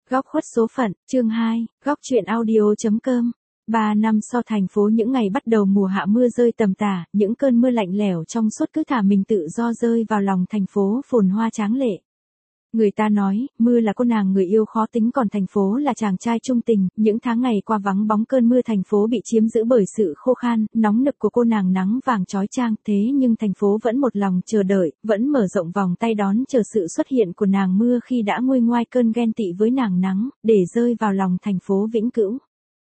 Góc khuất số phận, chương 2, góc truyện audio.com. 3 năm sau thành phố những ngày bắt đầu mùa hạ mưa rơi tầm tả, những cơn mưa lạnh lẽo trong suốt cứ thả mình tự do rơi vào lòng thành phố phồn hoa tráng lệ. Người ta nói, mưa là cô nàng người yêu khó tính còn thành phố là chàng trai trung tình, những tháng ngày qua vắng bóng cơn mưa thành phố bị chiếm giữ bởi sự khô khan, nóng nực của cô nàng nắng vàng chói chang, thế nhưng thành phố vẫn một lòng chờ đợi, vẫn mở rộng vòng tay đón chờ sự xuất hiện của nàng mưa khi đã nguôi ngoai cơn ghen tị với nàng nắng, để rơi vào lòng thành phố vĩnh cửu.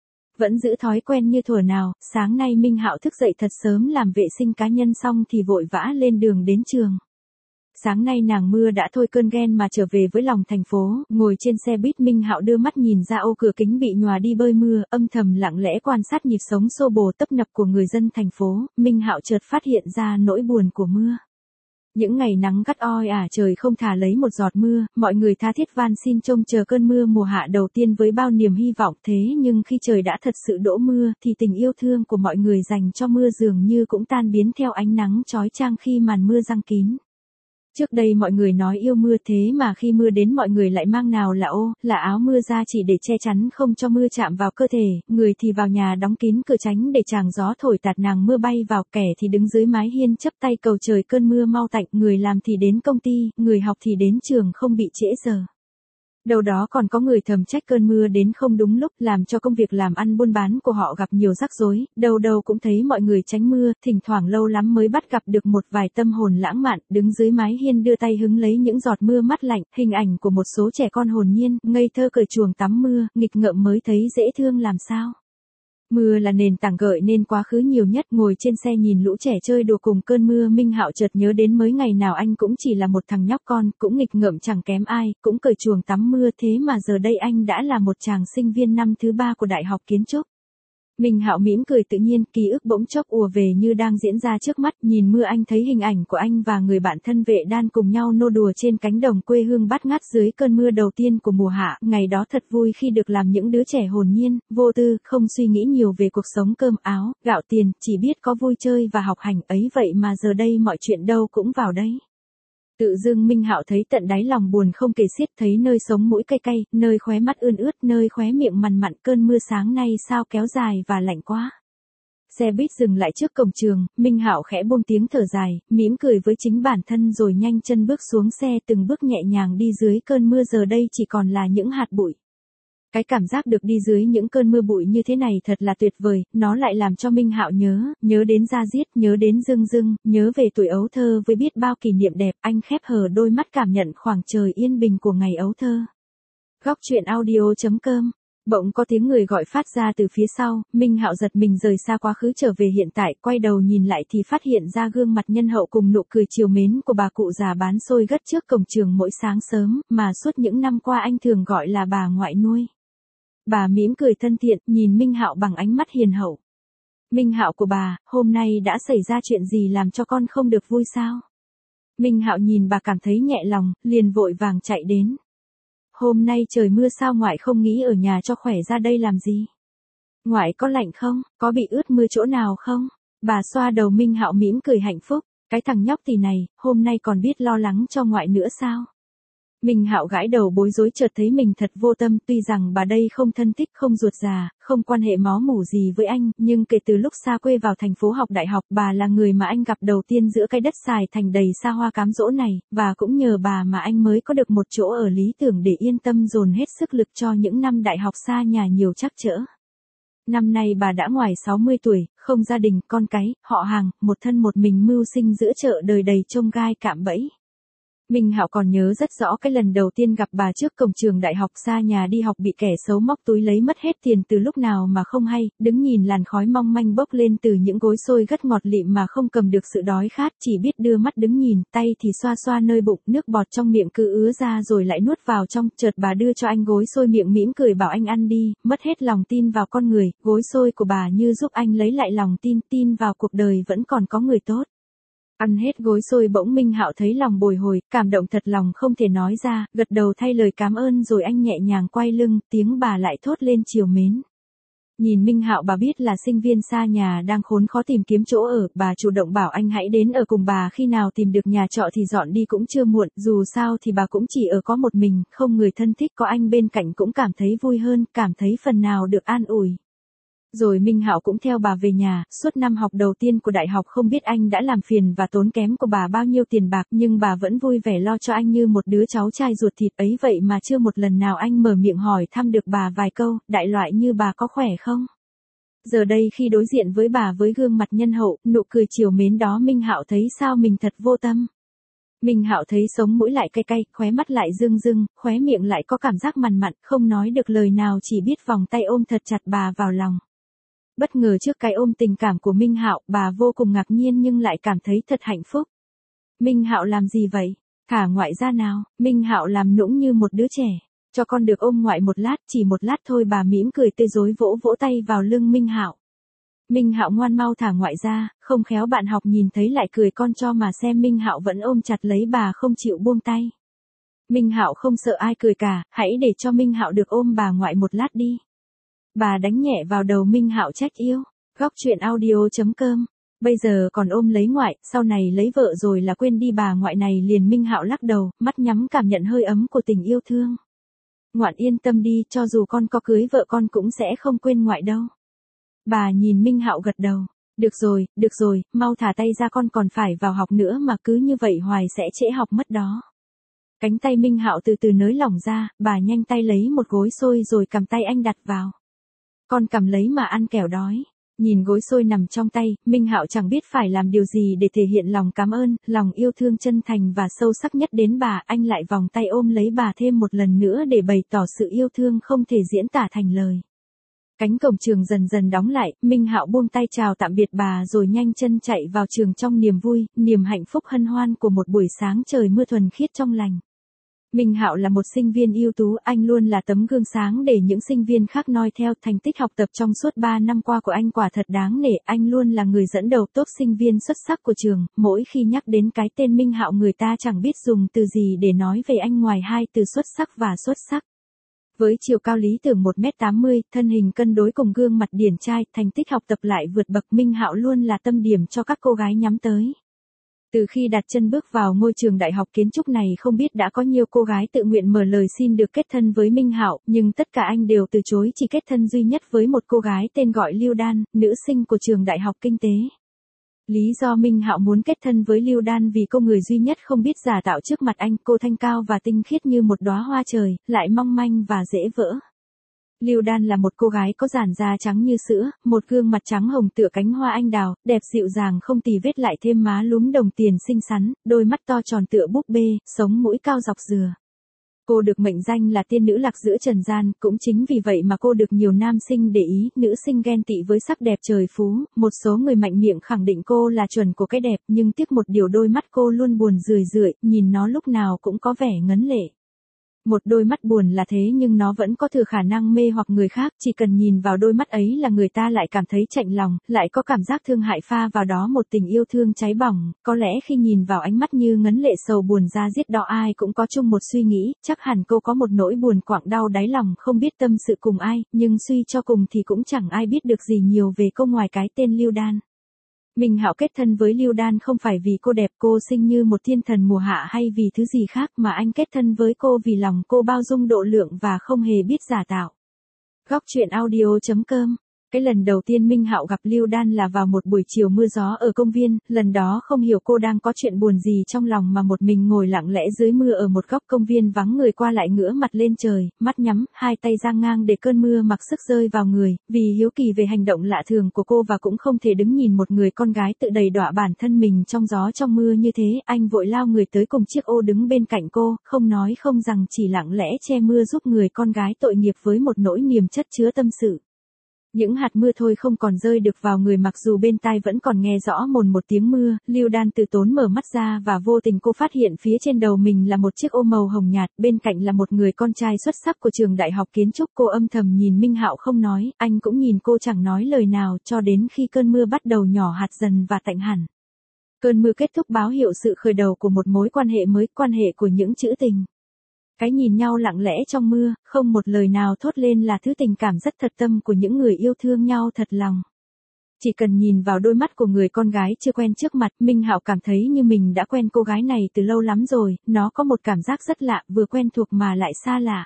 Vẫn giữ thói quen như thuở nào, sáng nay Minh Hạo thức dậy thật sớm làm vệ sinh cá nhân xong thì vội vã lên đường đến trường. Sáng nay nàng mưa đã thôi cơn ghen mà trở về với lòng thành phố, ngồi trên xe buýt Minh Hạo đưa mắt nhìn ra ô cửa kính bị nhòa đi bơi mưa, âm thầm lặng lẽ quan sát nhịp sống xô bồ tấp nập của người dân thành phố, Minh Hạo chợt phát hiện ra nỗi buồn của mưa. Những ngày nắng gắt oi ả trời không thả lấy một giọt mưa, mọi người tha thiết van xin trông chờ cơn mưa mùa hạ đầu tiên với bao niềm hy vọng, thế nhưng khi trời đã thật sự đổ mưa thì tình yêu thương của mọi người dành cho mưa dường như cũng tan biến theo ánh nắng chói chang khi màn mưa giăng kín. Trước đây mọi người nói yêu mưa thế mà khi mưa đến mọi người lại mang nào là ô, là áo mưa ra chỉ để che chắn không cho mưa chạm vào cơ thể, người thì vào nhà đóng kín cửa tránh để tràng gió thổi tạt nàng mưa bay vào, kẻ thì đứng dưới mái hiên chắp tay cầu trời cơn mưa mau tạnh, người làm thì đến công ty, người học thì đến trường không bị trễ giờ. Đâu đó còn có người thầm trách cơn mưa đến không đúng lúc làm cho công việc làm ăn buôn bán của họ gặp nhiều rắc rối, đâu đâu cũng thấy mọi người tránh mưa, thỉnh thoảng lâu lắm mới bắt gặp được một vài tâm hồn lãng mạn, đứng dưới mái hiên đưa tay hứng lấy những giọt mưa mát lạnh, hình ảnh của một số trẻ con hồn nhiên, ngây thơ cởi chuồng tắm mưa, nghịch ngợm mới thấy dễ thương làm sao. Mưa là nền tảng gợi nên quá khứ nhiều nhất, ngồi trên xe nhìn lũ trẻ chơi đùa cùng cơn mưa Minh Hạo chợt nhớ đến mới ngày nào anh cũng chỉ là một thằng nhóc con, cũng nghịch ngợm chẳng kém ai, cũng cởi chuồng tắm mưa thế mà giờ đây anh đã là một chàng sinh viên năm thứ 3 của Đại học Kiến trúc. Minh Hạo mỉm cười tự nhiên, ký ức bỗng chốc ùa về như đang diễn ra trước mắt, nhìn mưa anh thấy hình ảnh của anh và người bạn thân Vệ Đan cùng nhau nô đùa trên cánh đồng quê hương bát ngát dưới cơn mưa đầu tiên của mùa hạ, ngày đó thật vui khi được làm những đứa trẻ hồn nhiên, vô tư, không suy nghĩ nhiều về cuộc sống cơm áo, gạo tiền, chỉ biết có vui chơi và học hành ấy vậy mà giờ đây mọi chuyện đâu cũng vào đấy. Tự dưng Minh Hạo thấy tận đáy lòng buồn không kể xiết, thấy nơi sống mũi cay cay, nơi khóe mắt ươn ướt, nơi khóe miệng mằn mặn, cơn mưa sáng nay sao kéo dài và lạnh quá. Xe buýt dừng lại trước cổng trường, Minh Hạo khẽ buông tiếng thở dài, mỉm cười với chính bản thân rồi nhanh chân bước xuống xe, từng bước nhẹ nhàng đi dưới cơn mưa giờ đây chỉ còn là những hạt bụi. Cái cảm giác được đi dưới những cơn mưa bụi như thế này thật là tuyệt vời, nó lại làm cho Minh Hạo nhớ đến da diết, nhớ đến dưng dưng, nhớ về tuổi ấu thơ với biết bao kỷ niệm đẹp, anh khép hờ đôi mắt cảm nhận khoảng trời yên bình của ngày ấu thơ. Góc truyện audio.com. Bỗng có tiếng người gọi phát ra từ phía sau, Minh Hạo giật mình rời xa quá khứ trở về hiện tại, quay đầu nhìn lại thì phát hiện ra gương mặt nhân hậu cùng nụ cười trìu mến của bà cụ già bán xôi gất trước cổng trường mỗi sáng sớm, mà suốt những năm qua anh thường gọi là bà ngoại nuôi. Bà mỉm cười thân thiện, nhìn Minh Hạo bằng ánh mắt hiền hậu. Minh Hạo của bà, hôm nay đã xảy ra chuyện gì làm cho con không được vui sao? Minh Hạo nhìn bà cảm thấy nhẹ lòng, liền vội vàng chạy đến. Hôm nay trời mưa sao ngoại không nghĩ ở nhà cho khỏe ra đây làm gì? Ngoại có lạnh không, có bị ướt mưa chỗ nào không? Bà xoa đầu Minh Hạo mỉm cười hạnh phúc, cái thằng nhóc tỳ này, hôm nay còn biết lo lắng cho ngoại nữa sao? Minh Hạo gãi đầu bối rối chợt thấy mình thật vô tâm, tuy rằng bà đây không thân thích, không ruột già, không quan hệ máu mủ gì với anh, nhưng kể từ lúc xa quê vào thành phố học đại học, bà là người mà anh gặp đầu tiên giữa cái đất xài thành đầy xa hoa cám dỗ này, và cũng nhờ bà mà anh mới có được một chỗ ở lý tưởng để yên tâm dồn hết sức lực cho những năm đại học xa nhà nhiều trắc trở. Năm nay bà đã ngoài 60 tuổi, không gia đình, con cái, họ hàng, một thân một mình mưu sinh giữa chợ đời đầy chông gai cạm bẫy. Minh Hạo còn nhớ rất rõ cái lần đầu tiên gặp bà trước cổng trường đại học xa nhà đi học bị kẻ xấu móc túi lấy mất hết tiền từ lúc nào mà không hay, đứng nhìn làn khói mong manh bốc lên từ những gối xôi gất ngọt lịm mà không cầm được sự đói khát, chỉ biết đưa mắt đứng nhìn, tay thì xoa xoa nơi bụng, nước bọt trong miệng cứ ứa ra rồi lại nuốt vào trong, chợt bà đưa cho anh gối xôi miệng mỉm cười bảo anh ăn đi, mất hết lòng tin vào con người, gối xôi của bà như giúp anh lấy lại lòng tin vào cuộc đời vẫn còn có người tốt. Ăn hết gối xôi bỗng Minh Hạo thấy lòng bồi hồi, cảm động thật lòng không thể nói ra, gật đầu thay lời cảm ơn rồi anh nhẹ nhàng quay lưng, tiếng bà lại thốt lên trìu mến. Nhìn Minh Hạo bà biết là sinh viên xa nhà đang khốn khó tìm kiếm chỗ ở, bà chủ động bảo anh hãy đến ở cùng bà, khi nào tìm được nhà trọ thì dọn đi cũng chưa muộn, dù sao thì bà cũng chỉ ở có một mình, không người thân thích, có anh bên cạnh cũng cảm thấy vui hơn, cảm thấy phần nào được an ủi. Rồi Minh Hạo cũng theo bà về nhà, suốt năm học đầu tiên của đại học không biết anh đã làm phiền và tốn kém của bà bao nhiêu tiền bạc, nhưng bà vẫn vui vẻ lo cho anh như một đứa cháu trai ruột thịt ấy vậy mà chưa một lần nào anh mở miệng hỏi thăm được bà vài câu, đại loại như bà có khỏe không. Giờ đây khi đối diện với bà với gương mặt nhân hậu, nụ cười trìu mến đó, Minh Hạo thấy sao mình thật vô tâm. Minh Hạo thấy sống mũi lại cay cay, khóe mắt lại rưng rưng, khóe miệng lại có cảm giác mằn mặn, không nói được lời nào, chỉ biết vòng tay ôm thật chặt bà vào lòng. Bất ngờ trước cái ôm tình cảm của Minh Hạo, bà vô cùng ngạc nhiên nhưng lại cảm thấy thật hạnh phúc. Minh Hạo làm gì vậy? Thả ngoại ra nào. Minh Hạo làm nũng như một đứa trẻ. Cho con được ôm ngoại một lát, chỉ một lát thôi, bà mỉm cười tươi rói vỗ vỗ tay vào lưng Minh Hạo. Minh Hạo ngoan mau thả ngoại ra, không khéo bạn học nhìn thấy lại cười con cho mà xem. Minh Hạo vẫn ôm chặt lấy bà không chịu buông tay. Minh Hạo không sợ ai cười cả, hãy để cho Minh Hạo được ôm bà ngoại một lát đi. Bà đánh nhẹ vào đầu Minh Hạo trách yêu. Góc chuyện audio.com. Bây giờ còn ôm lấy ngoại, sau này lấy vợ rồi là quên đi bà ngoại này liền. Minh Hạo lắc đầu, mắt nhắm cảm nhận hơi ấm của tình yêu thương. Ngoạn yên tâm đi, cho dù con có cưới vợ con cũng sẽ không quên ngoại đâu. Bà nhìn Minh Hạo gật đầu. Được rồi, mau thả tay ra, con còn phải vào học nữa mà, cứ như vậy hoài sẽ trễ học mất đó. Cánh tay Minh Hạo từ từ nới lỏng ra, bà nhanh tay lấy một gối xôi rồi cầm tay anh đặt vào. Con cầm lấy mà ăn kẻo đói. Nhìn gối xôi nằm trong tay, Minh Hạo chẳng biết phải làm điều gì để thể hiện lòng cảm ơn, lòng yêu thương chân thành và sâu sắc nhất đến bà. Anh lại vòng tay ôm lấy bà thêm một lần nữa để bày tỏ sự yêu thương không thể diễn tả thành lời. Cánh cổng trường dần dần đóng lại, Minh Hạo buông tay chào tạm biệt bà rồi nhanh chân chạy vào trường trong niềm vui, niềm hạnh phúc hân hoan của một buổi sáng trời mưa thuần khiết trong lành. Minh Hạo là một sinh viên ưu tú, anh luôn là tấm gương sáng để những sinh viên khác noi theo. Thành tích học tập trong suốt 3 năm qua của anh quả thật đáng nể, anh luôn là người dẫn đầu top sinh viên xuất sắc của trường. Mỗi khi nhắc đến cái tên Minh Hạo, người ta chẳng biết dùng từ gì để nói về anh ngoài hai từ xuất sắc và xuất sắc. Với chiều cao lý tưởng 1m80, thân hình cân đối cùng gương mặt điển trai, thành tích học tập lại vượt bậc, Minh Hạo luôn là tâm điểm cho các cô gái nhắm tới. Từ khi đặt chân bước vào ngôi trường đại học kiến trúc này, không biết đã có nhiều cô gái tự nguyện mở lời xin được kết thân với Minh Hạo, nhưng tất cả anh đều từ chối, chỉ kết thân duy nhất với một cô gái tên gọi Lưu Đan, nữ sinh của trường đại học kinh tế. Lý do Minh Hạo muốn kết thân với Lưu Đan vì cô người duy nhất không biết giả tạo trước mặt anh, cô thanh cao và tinh khiết như một đóa hoa trời, lại mong manh và dễ vỡ. Lưu Đan là một cô gái có làn da trắng như sữa, một gương mặt trắng hồng tựa cánh hoa anh đào, đẹp dịu dàng không tì vết, lại thêm má lúm đồng tiền xinh xắn, đôi mắt to tròn tựa búp bê, sống mũi cao dọc dừa. Cô được mệnh danh là tiên nữ lạc giữa trần gian, cũng chính vì vậy mà cô được nhiều nam sinh để ý, nữ sinh ghen tị với sắc đẹp trời phú, một số người mạnh miệng khẳng định cô là chuẩn của cái đẹp, nhưng tiếc một điều, đôi mắt cô luôn buồn rười rượi, nhìn nó lúc nào cũng có vẻ ngấn lệ. Một đôi mắt buồn là thế nhưng nó vẫn có thừa khả năng mê hoặc người khác, chỉ cần nhìn vào đôi mắt ấy là người ta lại cảm thấy chạnh lòng, lại có cảm giác thương hại pha vào đó một tình yêu thương cháy bỏng. Có lẽ khi nhìn vào ánh mắt như ngấn lệ sầu buồn da diết đó, ai cũng có chung một suy nghĩ, chắc hẳn cô có một nỗi buồn quặn đau đáy lòng không biết tâm sự cùng ai, nhưng suy cho cùng thì cũng chẳng ai biết được gì nhiều về cô ngoài cái tên Lưu Đan. Minh Hạo kết thân với Lưu Đan không phải vì cô đẹp, cô xinh như một thiên thần mùa hạ hay vì thứ gì khác, mà anh kết thân với cô vì lòng cô bao dung độ lượng và không hề biết giả tạo. Góc chuyện audio.com. Cái lần đầu tiên Minh Hạo gặp Lưu Đan là vào một buổi chiều mưa gió ở công viên, lần đó không hiểu cô đang có chuyện buồn gì trong lòng mà một mình ngồi lặng lẽ dưới mưa ở một góc công viên vắng người qua lại, ngửa mặt lên trời, mắt nhắm, hai tay dang ngang để cơn mưa mặc sức rơi vào người. Vì hiếu kỳ về hành động lạ thường của cô và cũng không thể đứng nhìn một người con gái tự đầy đọa bản thân mình trong gió trong mưa như thế, anh vội lao người tới cùng chiếc ô đứng bên cạnh cô, không nói không rằng chỉ lặng lẽ che mưa giúp người con gái tội nghiệp với một nỗi niềm chất chứa tâm sự. Những hạt mưa thôi không còn rơi được vào người, mặc dù bên tai vẫn còn nghe rõ mồn một tiếng mưa. Lưu Đan từ tốn mở mắt ra và vô tình cô phát hiện phía trên đầu mình là một chiếc ô màu hồng nhạt, bên cạnh là một người con trai xuất sắc của trường đại học kiến trúc. Cô âm thầm nhìn Minh Hạo không nói, anh cũng nhìn cô chẳng nói lời nào cho đến khi cơn mưa bắt đầu nhỏ hạt dần và tạnh hẳn. Cơn mưa kết thúc báo hiệu sự khởi đầu của một mối quan hệ mới, quan hệ của những trữ tình. Cái nhìn nhau lặng lẽ trong mưa, không một lời nào thốt lên là thứ tình cảm rất thật tâm của những người yêu thương nhau thật lòng. Chỉ cần nhìn vào đôi mắt của người con gái chưa quen trước mặt, Minh Hạo cảm thấy như mình đã quen cô gái này từ lâu lắm rồi, nó có một cảm giác rất lạ, vừa quen thuộc mà lại xa lạ.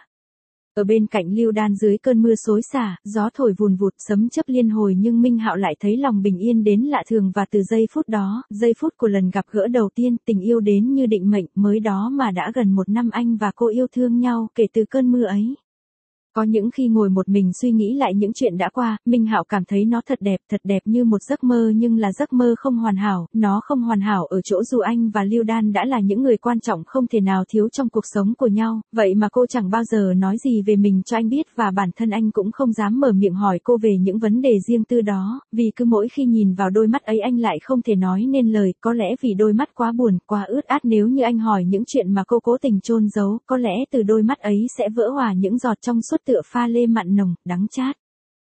Ở bên cạnh Lưu Đan dưới cơn mưa xối xả, gió thổi vùn vụt sấm chớp liên hồi nhưng Minh Hạo lại thấy lòng bình yên đến lạ thường và từ giây phút đó, giây phút của lần gặp gỡ đầu tiên, tình yêu đến như định mệnh, mới đó mà đã gần 1 năm anh và cô yêu thương nhau kể từ cơn mưa ấy. Có những khi ngồi một mình suy nghĩ lại những chuyện đã qua, Minh Hạo cảm thấy nó thật đẹp như một giấc mơ nhưng là giấc mơ không hoàn hảo, nó không hoàn hảo ở chỗ dù anh và Lưu Đan đã là những người quan trọng không thể nào thiếu trong cuộc sống của nhau, vậy mà cô chẳng bao giờ nói gì về mình cho anh biết và bản thân anh cũng không dám mở miệng hỏi cô về những vấn đề riêng tư đó, vì cứ mỗi khi nhìn vào đôi mắt ấy anh lại không thể nói nên lời, có lẽ vì đôi mắt quá buồn, quá ướt át nếu như anh hỏi những chuyện mà cô cố tình chôn giấu, có lẽ từ đôi mắt ấy sẽ vỡ hòa những giọt trong suốt tựa pha lê mặn nồng, đắng chát.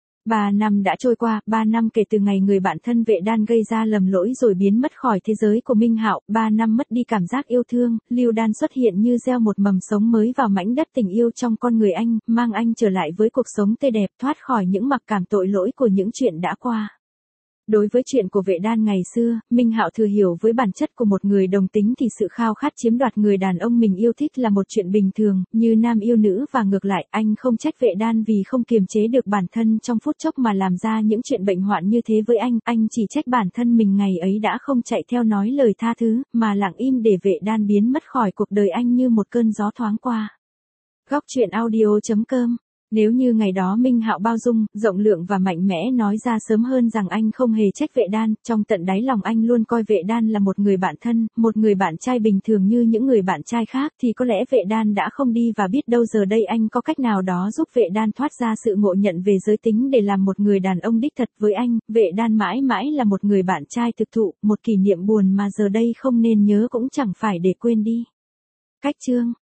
3 năm đã trôi qua, 3 năm kể từ ngày người bạn thân Vệ Đan gây ra lầm lỗi rồi biến mất khỏi thế giới của Minh Hạo, 3 năm mất đi cảm giác yêu thương, Lưu Đan xuất hiện như gieo một mầm sống mới vào mảnh đất tình yêu trong con người anh, mang anh trở lại với cuộc sống tươi đẹp, thoát khỏi những mặc cảm tội lỗi của những chuyện đã qua. Đối với chuyện của Vệ Đan ngày xưa, Minh Hạo thừa hiểu với bản chất của một người đồng tính thì sự khao khát chiếm đoạt người đàn ông mình yêu thích là một chuyện bình thường, như nam yêu nữ và ngược lại, anh không trách Vệ Đan vì không kiềm chế được bản thân trong phút chốc mà làm ra những chuyện bệnh hoạn như thế với anh chỉ trách bản thân mình ngày ấy đã không chạy theo nói lời tha thứ, mà lặng im để Vệ Đan biến mất khỏi cuộc đời anh như một cơn gió thoáng qua. Góc truyện audio.com. Nếu như ngày đó Minh Hạo bao dung, rộng lượng và mạnh mẽ nói ra sớm hơn rằng anh không hề trách Vệ Đan, trong tận đáy lòng anh luôn coi Vệ Đan là một người bạn thân, một người bạn trai bình thường như những người bạn trai khác thì có lẽ Vệ Đan đã không đi và biết đâu giờ đây anh có cách nào đó giúp Vệ Đan thoát ra sự ngộ nhận về giới tính để làm một người đàn ông đích thật với anh, Vệ Đan mãi mãi là một người bạn trai thực thụ, một kỷ niệm buồn mà giờ đây không nên nhớ cũng chẳng phải để quên đi. Cách chương